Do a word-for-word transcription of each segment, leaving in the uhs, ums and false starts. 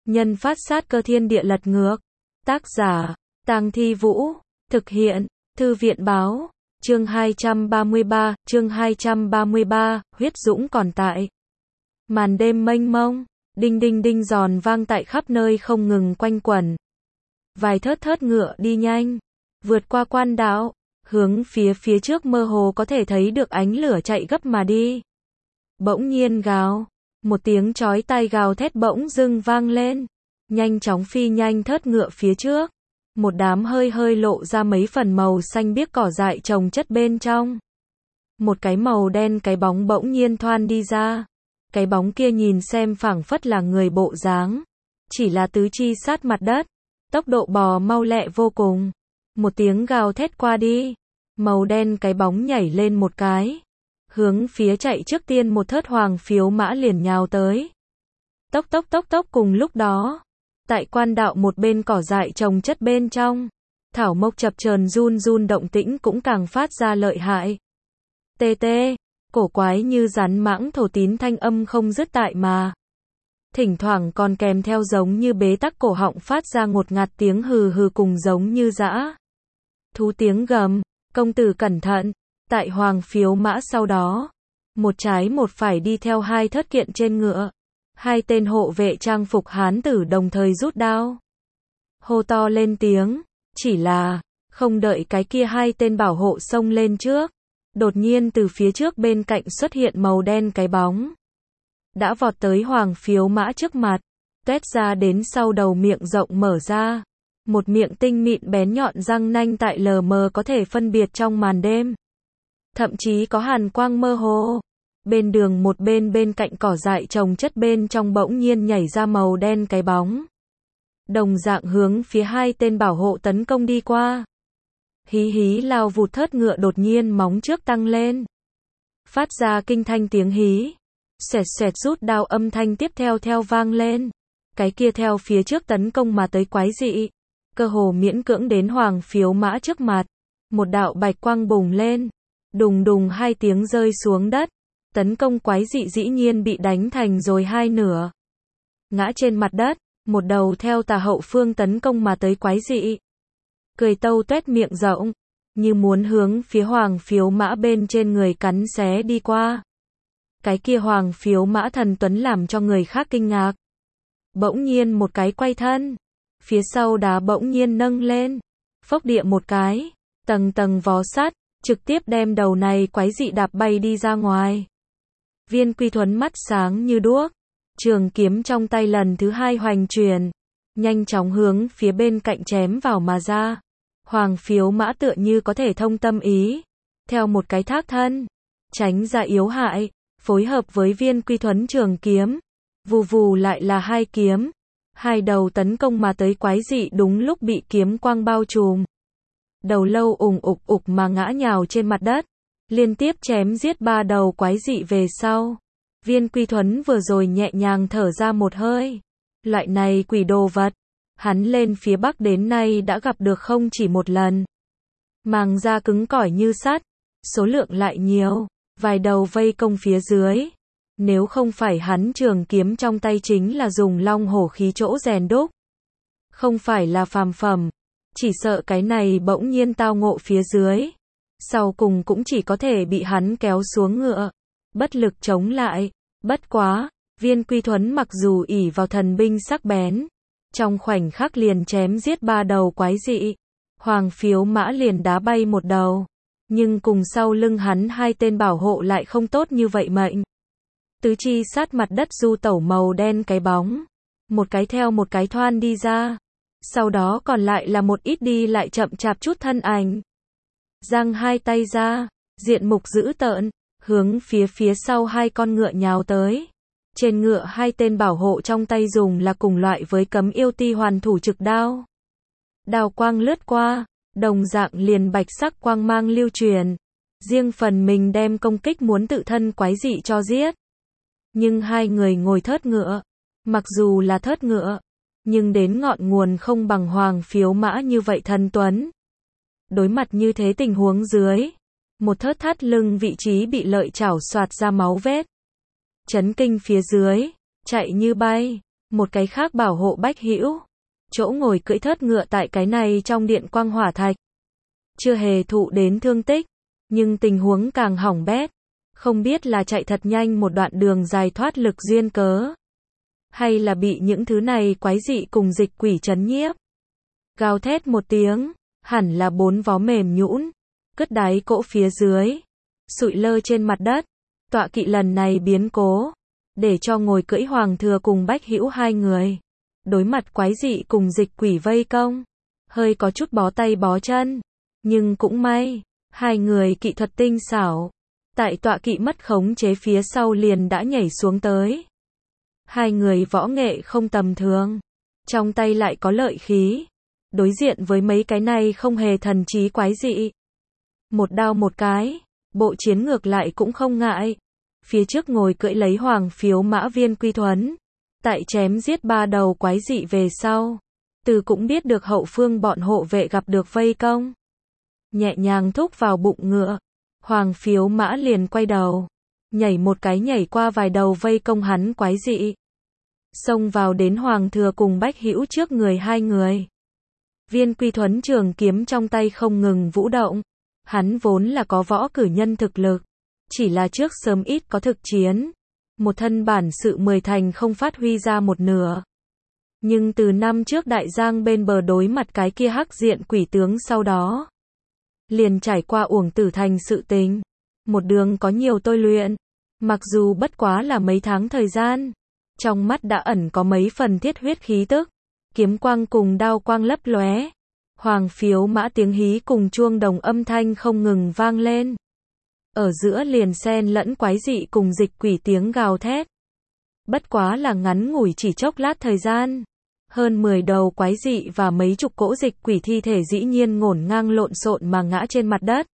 nhân phát sát cơ thiên địa lật ngược. Tác giả, Tang Thi Vũ. Thực hiện, Thư viện báo. Chương hai trăm ba mươi ba, chương hai trăm ba mươi ba, huyết dũng còn tại. Màn đêm mênh mông, đinh đinh đinh giòn vang tại khắp nơi không ngừng quanh quẩn. Vài thớt thớt ngựa đi nhanh, vượt qua quan đạo, hướng phía phía trước mơ hồ có thể thấy được ánh lửa chạy gấp mà đi. Bỗng nhiên gào, một tiếng chói tai gào thét bỗng dưng vang lên, nhanh chóng phi nhanh thớt ngựa phía trước. Một đám hơi hơi lộ ra mấy phần màu xanh biếc cỏ dại trồng chất bên trong. Một cái màu đen cái bóng bỗng nhiên thoăn đi ra. Cái bóng kia nhìn xem phảng phất là người bộ dáng, chỉ là tứ chi sát mặt đất, tốc độ bò mau lẹ vô cùng. Một tiếng gào thét qua đi, màu đen cái bóng nhảy lên một cái, hướng phía chạy trước tiên một thớt hoàng phiếu mã liền nhào tới. Tốc tốc tốc tốc cùng lúc đó, tại quan đạo một bên cỏ dại trồng chất bên trong, thảo mộc chập chờn run run động tĩnh cũng càng phát ra lợi hại. Tê tê, cổ quái như rắn mãng thổ tín thanh âm không dứt tại mà. Thỉnh thoảng còn kèm theo giống như bế tắc cổ họng phát ra ngột ngạt tiếng hừ hừ cùng giống như dã thú tiếng gầm. Công tử cẩn thận, tại hoàng phiếu mã sau đó, một trái một phải đi theo hai thớt kiện trên ngựa. Hai tên hộ vệ trang phục hán tử đồng thời rút đao, hô to lên tiếng, chỉ là, không đợi cái kia hai tên bảo hộ xông lên trước, đột nhiên từ phía trước bên cạnh xuất hiện màu đen cái bóng. Đã vọt tới hoàng phiếu mã trước mặt, tuét ra đến sau đầu miệng rộng mở ra. Một miệng tinh mịn bén nhọn răng nanh tại lờ mờ có thể phân biệt trong màn đêm. Thậm chí có hàn quang mơ hồ. Bên đường một bên bên cạnh cỏ dại trồng chất bên trong bỗng nhiên nhảy ra màu đen cái bóng. Đồng dạng hướng phía hai tên bảo hộ tấn công đi qua. Hí hí lao vụt thớt ngựa đột nhiên móng trước tăng lên. Phát ra kinh thanh tiếng hí. Xoẹt xoẹt rút đao âm thanh tiếp theo theo vang lên. Cái kia theo phía trước tấn công mà tới quái dị. Cơ hồ miễn cưỡng đến hoàng phiếu mã trước mặt. Một đạo bạch quang bùng lên. Đùng đùng hai tiếng rơi xuống đất. Tấn công quái dị dĩ nhiên bị đánh thành rồi hai nửa. Ngã trên mặt đất, một đầu theo tà hậu phương tấn công mà tới quái dị. Cười tâu tuét miệng rộng, như muốn hướng phía hoàng phiếu mã bên trên người cắn xé đi qua. Cái kia hoàng phiếu mã thần tuấn làm cho người khác kinh ngạc. Bỗng nhiên một cái quay thân, phía sau đá bỗng nhiên nâng lên, phốc địa một cái, tầng tầng vó sắt, trực tiếp đem đầu này quái dị đạp bay đi ra ngoài. Viên Quy Thuấn mắt sáng như đuốc, trường kiếm trong tay lần thứ hai hoành truyền, nhanh chóng hướng phía bên cạnh chém vào mà ra. Hoàng phiếu mã tựa như có thể thông tâm ý, theo một cái thác thân, tránh ra yếu hại, phối hợp với Viên Quy Thuấn trường kiếm, vù vù lại là hai kiếm, hai đầu tấn công mà tới quái dị đúng lúc bị kiếm quang bao trùm. Đầu lâu ùng ục ục mà ngã nhào trên mặt đất. Liên tiếp chém giết ba đầu quái dị về sau. Viên Quy Thuấn vừa rồi nhẹ nhàng thở ra một hơi. Loại này quỷ đồ vật, hắn lên phía Bắc đến nay đã gặp được không chỉ một lần. Màng da cứng cỏi như sắt, số lượng lại nhiều, vài đầu vây công phía dưới. Nếu không phải hắn trường kiếm trong tay chính là dùng long hổ khí chỗ rèn đúc. Không phải là phàm phẩm, chỉ sợ cái này bỗng nhiên tao ngộ phía dưới. Sau cùng cũng chỉ có thể bị hắn kéo xuống ngựa, bất lực chống lại. Bất quá, Viên Quy Thuấn mặc dù ỷ vào thần binh sắc bén, trong khoảnh khắc liền chém giết ba đầu quái dị, hoàng phiếu mã liền đá bay một đầu, nhưng cùng sau lưng hắn hai tên bảo hộ lại không tốt như vậy mệnh. Tứ chi sát mặt đất du tẩu màu đen cái bóng, một cái theo một cái thoăn đi ra, sau đó còn lại là một ít đi lại chậm chạp chút thân ảnh. Giang hai tay ra, diện mục dữ tợn, hướng phía phía sau hai con ngựa nhào tới. Trên ngựa hai tên bảo hộ trong tay dùng là cùng loại với cấm yêu ti hoàn thủ trực đao. Đao quang lướt qua, đồng dạng liền bạch sắc quang mang lưu truyền. Riêng phần mình đem công kích muốn tự thân quái dị cho giết. Nhưng hai người ngồi thớt ngựa, mặc dù là thớt ngựa, nhưng đến ngọn nguồn không bằng hoàng phiếu mã như vậy thần tuấn. Đối mặt như thế tình huống dưới, một thớt thắt lưng vị trí bị lợi chảo xoạt ra máu vết. Chấn kinh phía dưới, chạy như bay, một cái khác bảo hộ Bách Hữu. Chỗ ngồi cưỡi thớt ngựa tại cái này trong điện quang hỏa thạch. Chưa hề thụ đến thương tích, nhưng tình huống càng hỏng bét. Không biết là chạy thật nhanh một đoạn đường dài thoát lực duyên cớ, hay là bị những thứ này quái dị cùng dịch quỷ trấn nhiếp. Gào thét một tiếng, hẳn là bốn vó mềm nhũn, cất đáy cỗ phía dưới, sụi lơ trên mặt đất. Tọa kỵ lần này biến cố, để cho ngồi cưỡi Hoàng Thừa cùng Bách Hữu hai người. Đối mặt quái dị cùng dịch quỷ vây công, hơi có chút bó tay bó chân. Nhưng cũng may, hai người kỵ thuật tinh xảo. Tại tọa kỵ mất khống chế phía sau liền đã nhảy xuống tới. Hai người võ nghệ không tầm thường, trong tay lại có lợi khí. Đối diện với mấy cái này không hề thần trí quái dị. Một đao một cái, bộ chiến ngược lại cũng không ngại. Phía trước ngồi cưỡi lấy hoàng phiếu mã Viên Quy Thuấn. Tại chém giết ba đầu quái dị về sau, từ cũng biết được hậu phương bọn hộ vệ gặp được vây công. Nhẹ nhàng thúc vào bụng ngựa, hoàng phiếu mã liền quay đầu, nhảy một cái nhảy qua vài đầu vây công hắn quái dị. Xông vào đến Hoàng Thừa cùng Bách Hữu trước người hai người. Viên Quy Thuấn trường kiếm trong tay không ngừng vũ động. Hắn vốn là có võ cử nhân thực lực, chỉ là trước sớm ít có thực chiến. Một thân bản sự mười thành không phát huy ra một nửa. Nhưng từ năm trước Đại Giang bên bờ đối mặt cái kia hắc diện quỷ tướng sau đó, liền trải qua uổng tử thành sự tình. Một đường có nhiều tôi luyện, mặc dù bất quá là mấy tháng thời gian, trong mắt đã ẩn có mấy phần thiết huyết khí tức. Kiếm quang cùng đao quang lấp lóe, hoàng phiếu mã tiếng hí cùng chuông đồng âm thanh không ngừng vang lên. Ở giữa liền xen lẫn quái dị cùng dịch quỷ tiếng gào thét. Bất quá là ngắn ngủi chỉ chốc lát thời gian, hơn mười đầu quái dị và mấy chục cỗ dịch quỷ thi thể dĩ nhiên ngổn ngang lộn xộn mà ngã trên mặt đất.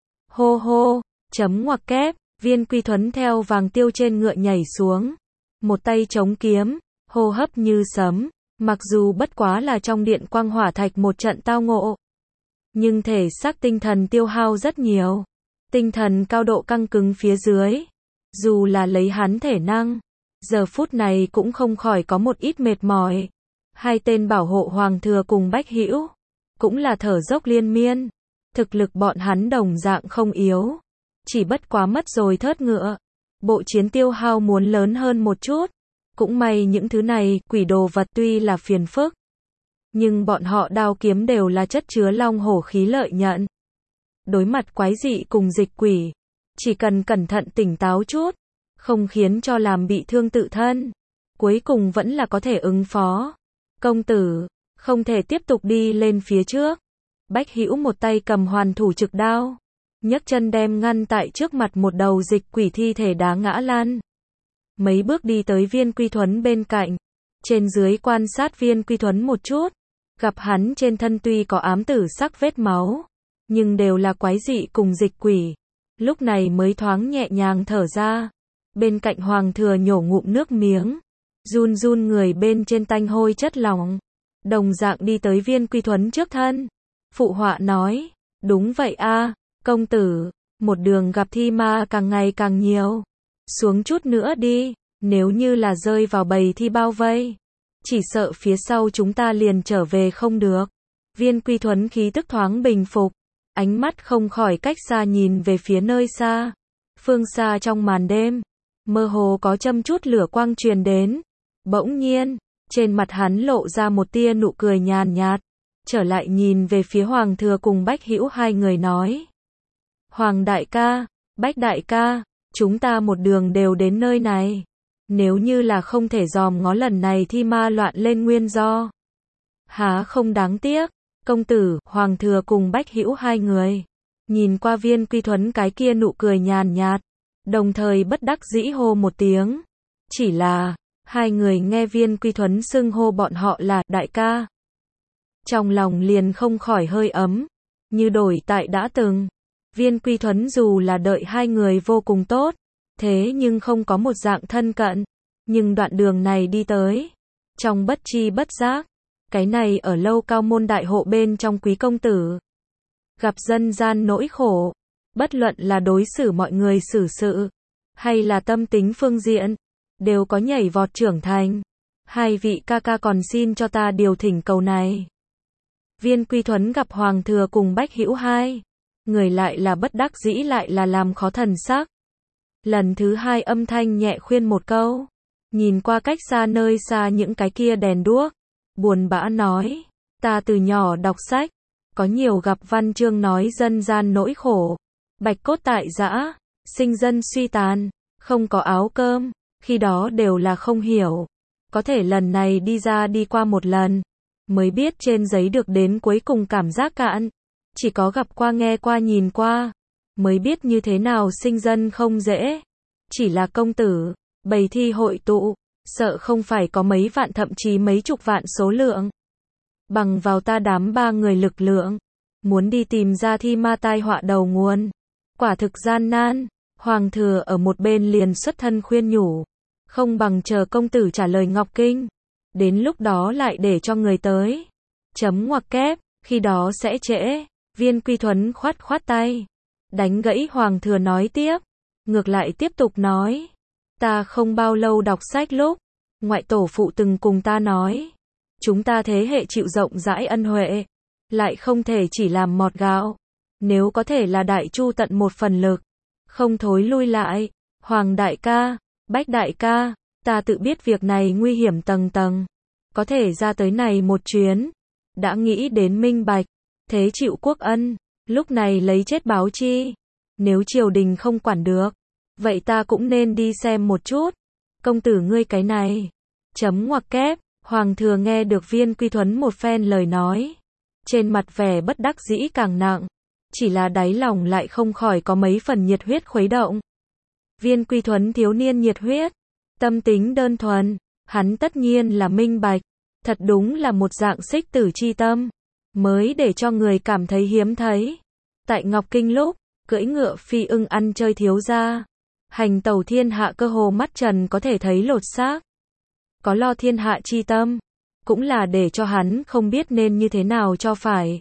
Hô hô, chấm ngoặc kép, Viên Quy Thuấn theo Vàng Tiêu trên ngựa nhảy xuống, một tay chống kiếm, hô hấp như sấm. Mặc dù bất quá là trong điện quang hỏa thạch một trận tao ngộ, nhưng thể xác tinh thần tiêu hao rất nhiều. Tinh thần cao độ căng cứng phía dưới, dù là lấy hắn thể năng, giờ phút này cũng không khỏi có một ít mệt mỏi. Hai tên bảo hộ Hoàng Thừa cùng Bách Hữu, cũng là thở dốc liên miên. Thực lực bọn hắn đồng dạng không yếu, chỉ bất quá mất rồi thớt ngựa. Bộ chiến tiêu hao muốn lớn hơn một chút. Cũng may những thứ này, quỷ đồ vật tuy là phiền phức, nhưng bọn họ đao kiếm đều là chất chứa long hổ khí lợi nhận. Đối mặt quái dị cùng dịch quỷ, chỉ cần cẩn thận tỉnh táo chút, không khiến cho làm bị thương tự thân, cuối cùng vẫn là có thể ứng phó. Công tử, không thể tiếp tục đi lên phía trước. Bách Hữu một tay cầm hoàn thủ trực đao, nhấc chân đem ngăn tại trước mặt một đầu dịch quỷ thi thể đá ngã lăn. Mấy bước đi tới Viên Quy Thuấn bên cạnh, trên dưới quan sát Viên Quy Thuấn một chút, gặp hắn trên thân tuy có ám tử sắc vết máu, nhưng đều là quái dị cùng dịch quỷ. Lúc này mới thoáng nhẹ nhàng thở ra. Bên cạnh Hoàng Thừa nhổ ngụm nước miếng, run run người bên trên tanh hôi chất lỏng, đồng dạng đi tới Viên Quy Thuấn trước thân. Phụ họa nói, đúng vậy a, công tử, một đường gặp thi ma càng ngày càng nhiều. Xuống chút nữa đi, nếu như là rơi vào bầy thi bao vây, chỉ sợ phía sau chúng ta liền trở về không được. Viên Quy Thuấn khí tức thoáng bình phục, ánh mắt không khỏi cách xa nhìn về phía nơi xa. Phương xa trong màn đêm, mơ hồ có châm chút lửa quang truyền đến. Bỗng nhiên, trên mặt hắn lộ ra một tia nụ cười nhàn nhạt, trở lại nhìn về phía Hoàng Thừa cùng Bách Hữu hai người nói. Hoàng đại ca, Bách đại ca, chúng ta một đường đều đến nơi này. Nếu như là không thể dòm ngó lần này thi ma loạn lên nguyên do, há không đáng tiếc. Công tử, Hoàng Thừa cùng Bách Hữu hai người, nhìn qua Viên Quy Thuấn cái kia nụ cười nhàn nhạt, đồng thời bất đắc dĩ hô một tiếng. Chỉ là, hai người nghe Viên Quy Thuấn xưng hô bọn họ là đại ca, trong lòng liền không khỏi hơi ấm, như đổi tại đã từng. Viên Quy Thuấn dù là đợi hai người vô cùng tốt, thế nhưng không có một dạng thân cận. Nhưng đoạn đường này đi tới, trong bất chi bất giác, cái này ở lâu cao môn đại hộ bên trong quý công tử, gặp dân gian nỗi khổ, bất luận là đối xử mọi người xử sự, hay là tâm tính phương diện, đều có nhảy vọt trưởng thành. Hai vị ca ca còn xin cho ta điều thỉnh cầu này. Viên Quy Thuấn gặp Hoàng thừa cùng Bách Hữu hai người lại là bất đắc dĩ lại là làm khó thần sắc. Lần thứ hai âm thanh nhẹ khuyên một câu. Nhìn qua cách xa nơi xa những cái kia đèn đuốc. Buồn bã nói. Ta từ nhỏ đọc sách. Có nhiều gặp văn chương nói dân gian nỗi khổ. Bạch cốt tại giã. Sinh dân suy tàn. Không có áo cơm. Khi đó đều là không hiểu. Có thể lần này đi ra đi qua một lần. Mới biết trên giấy được đến cuối cùng cảm giác cạn. Chỉ có gặp qua nghe qua nhìn qua. Mới biết như thế nào sinh dân không dễ. Chỉ là công tử. Bày thi hội tụ. Sợ không phải có mấy vạn thậm chí mấy chục vạn số lượng. Bằng vào ta đám ba người lực lượng. Muốn đi tìm ra thi ma tai họa đầu nguồn. Quả thực gian nan. Hoàng thừa ở một bên liền xuất thân khuyên nhủ. Không bằng chờ công tử trả lời Ngọc Kinh. Đến lúc đó lại để cho người tới. Chấm ngoặc kép. Khi đó sẽ trễ. Viên Quy Thuấn khoát khoát tay. Đánh gãy Hoàng thừa nói tiếp. Ngược lại tiếp tục nói. Ta không bao lâu đọc sách lúc. Ngoại tổ phụ từng cùng ta nói. Chúng ta thế hệ chịu rộng rãi ân huệ. Lại không thể chỉ làm mọt gạo. Nếu có thể là đại chu tận một phần lực. Không thối lui lại. Hoàng đại ca. Bách đại ca. Ta tự biết việc này nguy hiểm tầng tầng. Có thể ra tới này một chuyến. Đã nghĩ đến minh bạch. Thế chịu quốc ân. Lúc này lấy chết báo chi. Nếu triều đình không quản được. Vậy ta cũng nên đi xem một chút. Công tử ngươi cái này. Chấm ngoặc kép. Hoàng thừa nghe được Viên Quy Thuấn một phen lời nói. Trên mặt vẻ bất đắc dĩ càng nặng. Chỉ là đáy lòng lại không khỏi có mấy phần nhiệt huyết khuấy động. Viên Quy Thuấn thiếu niên nhiệt huyết. Tâm tính đơn thuần. Hắn tất nhiên là minh bạch. Thật đúng là một dạng xích tử chi tâm. Mới để cho người cảm thấy hiếm thấy. Tại Ngọc Kinh lúc. Cưỡi ngựa phi ưng ăn chơi thiếu gia. Hành tẩu thiên hạ cơ hồ mắt trần có thể thấy lột xác. Có lo thiên hạ chi tâm. Cũng là để cho hắn không biết nên như thế nào cho phải.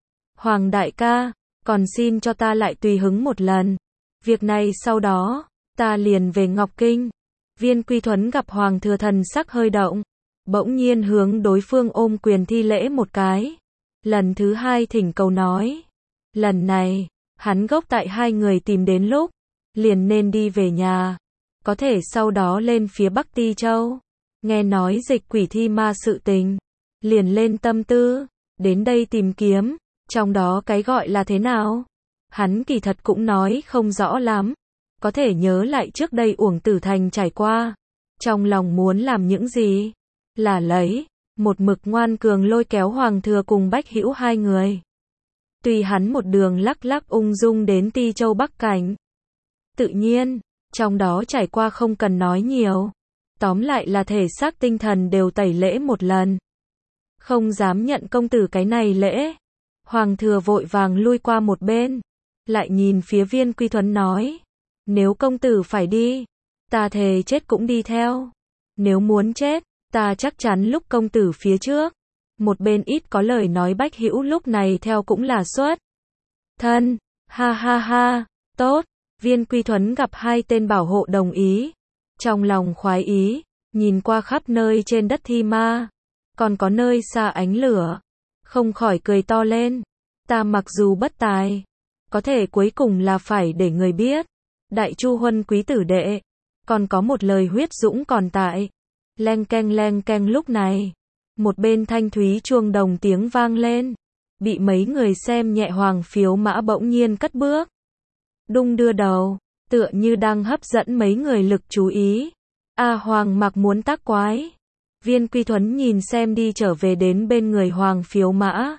Hoàng đại ca. Còn xin cho ta lại tùy hứng một lần. Việc này sau đó. Ta liền về Ngọc Kinh. Viên Quy Thuấn gặp Hoàng thừa thần sắc hơi động. Bỗng nhiên hướng đối phương ôm quyền thi lễ một cái. Lần thứ hai thỉnh cầu nói. Lần này. Hắn gốc tại hai người tìm đến lúc. Liền nên đi về nhà. Có thể sau đó lên phía Bắc Ti Châu. Nghe nói dịch quỷ thi ma sự tình. Liền lên tâm tư. Đến đây tìm kiếm. Trong đó cái gọi là thế nào? Hắn kỳ thật cũng nói không rõ lắm. Có thể nhớ lại trước đây Uổng Tử Thành trải qua. Trong lòng muốn làm những gì? Là lấy. Một mực ngoan cường lôi kéo Hoàng thừa cùng Bách Hữu hai người. Tuy hắn một đường lắc lắc ung dung đến Ti Châu Bắc Cảnh. Tự nhiên. Trong đó trải qua không cần nói nhiều. Tóm lại là thể xác tinh thần đều tẩy lễ một lần. Không dám nhận công tử cái này lễ. Hoàng thừa vội vàng lui qua một bên. Lại nhìn phía Viên Quy Thuấn nói. Nếu công tử phải đi. Ta thề chết cũng đi theo. Nếu muốn chết. Ta chắc chắn lúc công tử phía trước. Một bên ít có lời nói Bách Hữu lúc này theo cũng là xuất thân. Ha ha ha. Tốt. Viên Quy Thuấn gặp hai tên bảo hộ đồng ý. Trong lòng khoái ý. Nhìn qua khắp nơi trên đất thi ma. Còn có nơi xa ánh lửa. Không khỏi cười to lên. Ta mặc dù bất tài. Có thể cuối cùng là phải để người biết. Đại Chu Huân quý tử đệ. Còn có một lời huyết dũng còn tại. Leng keng leng keng lúc này. Một bên thanh thúy chuông đồng tiếng vang lên. Bị mấy người xem nhẹ Hoàng phiếu mã bỗng nhiên cất bước. Đung đưa đầu. Tựa như đang hấp dẫn mấy người lực chú ý. A Hoàng mặc muốn tác quái. Viên Quy Thuấn nhìn xem đi trở về đến bên người Hoàng phiếu mã.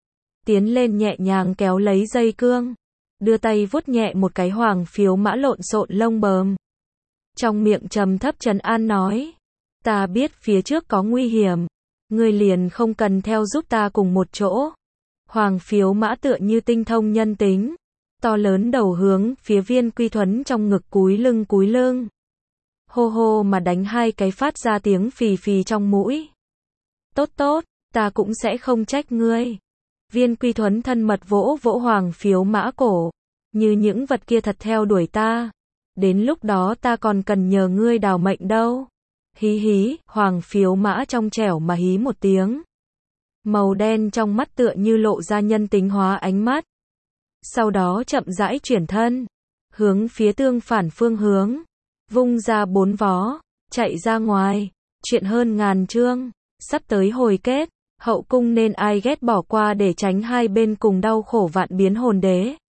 Tiến lên nhẹ nhàng kéo lấy dây cương. Đưa tay vuốt nhẹ một cái Hoàng phiếu mã lộn xộn lông bờm. Trong miệng trầm thấp trấn an nói. Ta biết phía trước có nguy hiểm. Ngươi liền không cần theo giúp ta cùng một chỗ. Hoàng phiếu mã tựa như tinh thông nhân tính. To lớn đầu hướng phía Viên Quy Thuấn trong ngực cúi lưng cúi lưng. Hô hô mà đánh hai cái phát ra tiếng phì phì trong mũi. Tốt tốt, ta cũng sẽ không trách ngươi. Viên Quy Thuấn thân mật vỗ vỗ Hoàng phiếu mã cổ. Như những vật kia thật theo đuổi ta. Đến lúc đó ta còn cần nhờ ngươi đào mệnh đâu. Hí hí, hoàng phiếu mã trong trẻo mà hí một tiếng. Màu đen trong mắt tựa như lộ ra nhân tính hóa ánh mắt. Sau đó chậm rãi chuyển thân, hướng phía tương phản phương hướng, vung ra bốn vó, chạy ra ngoài. Chuyện hơn ngàn chương, sắp tới hồi kết, hậu cung nên ai ghét bỏ qua để tránh hai bên cùng đau khổ vạn biến hồn đế.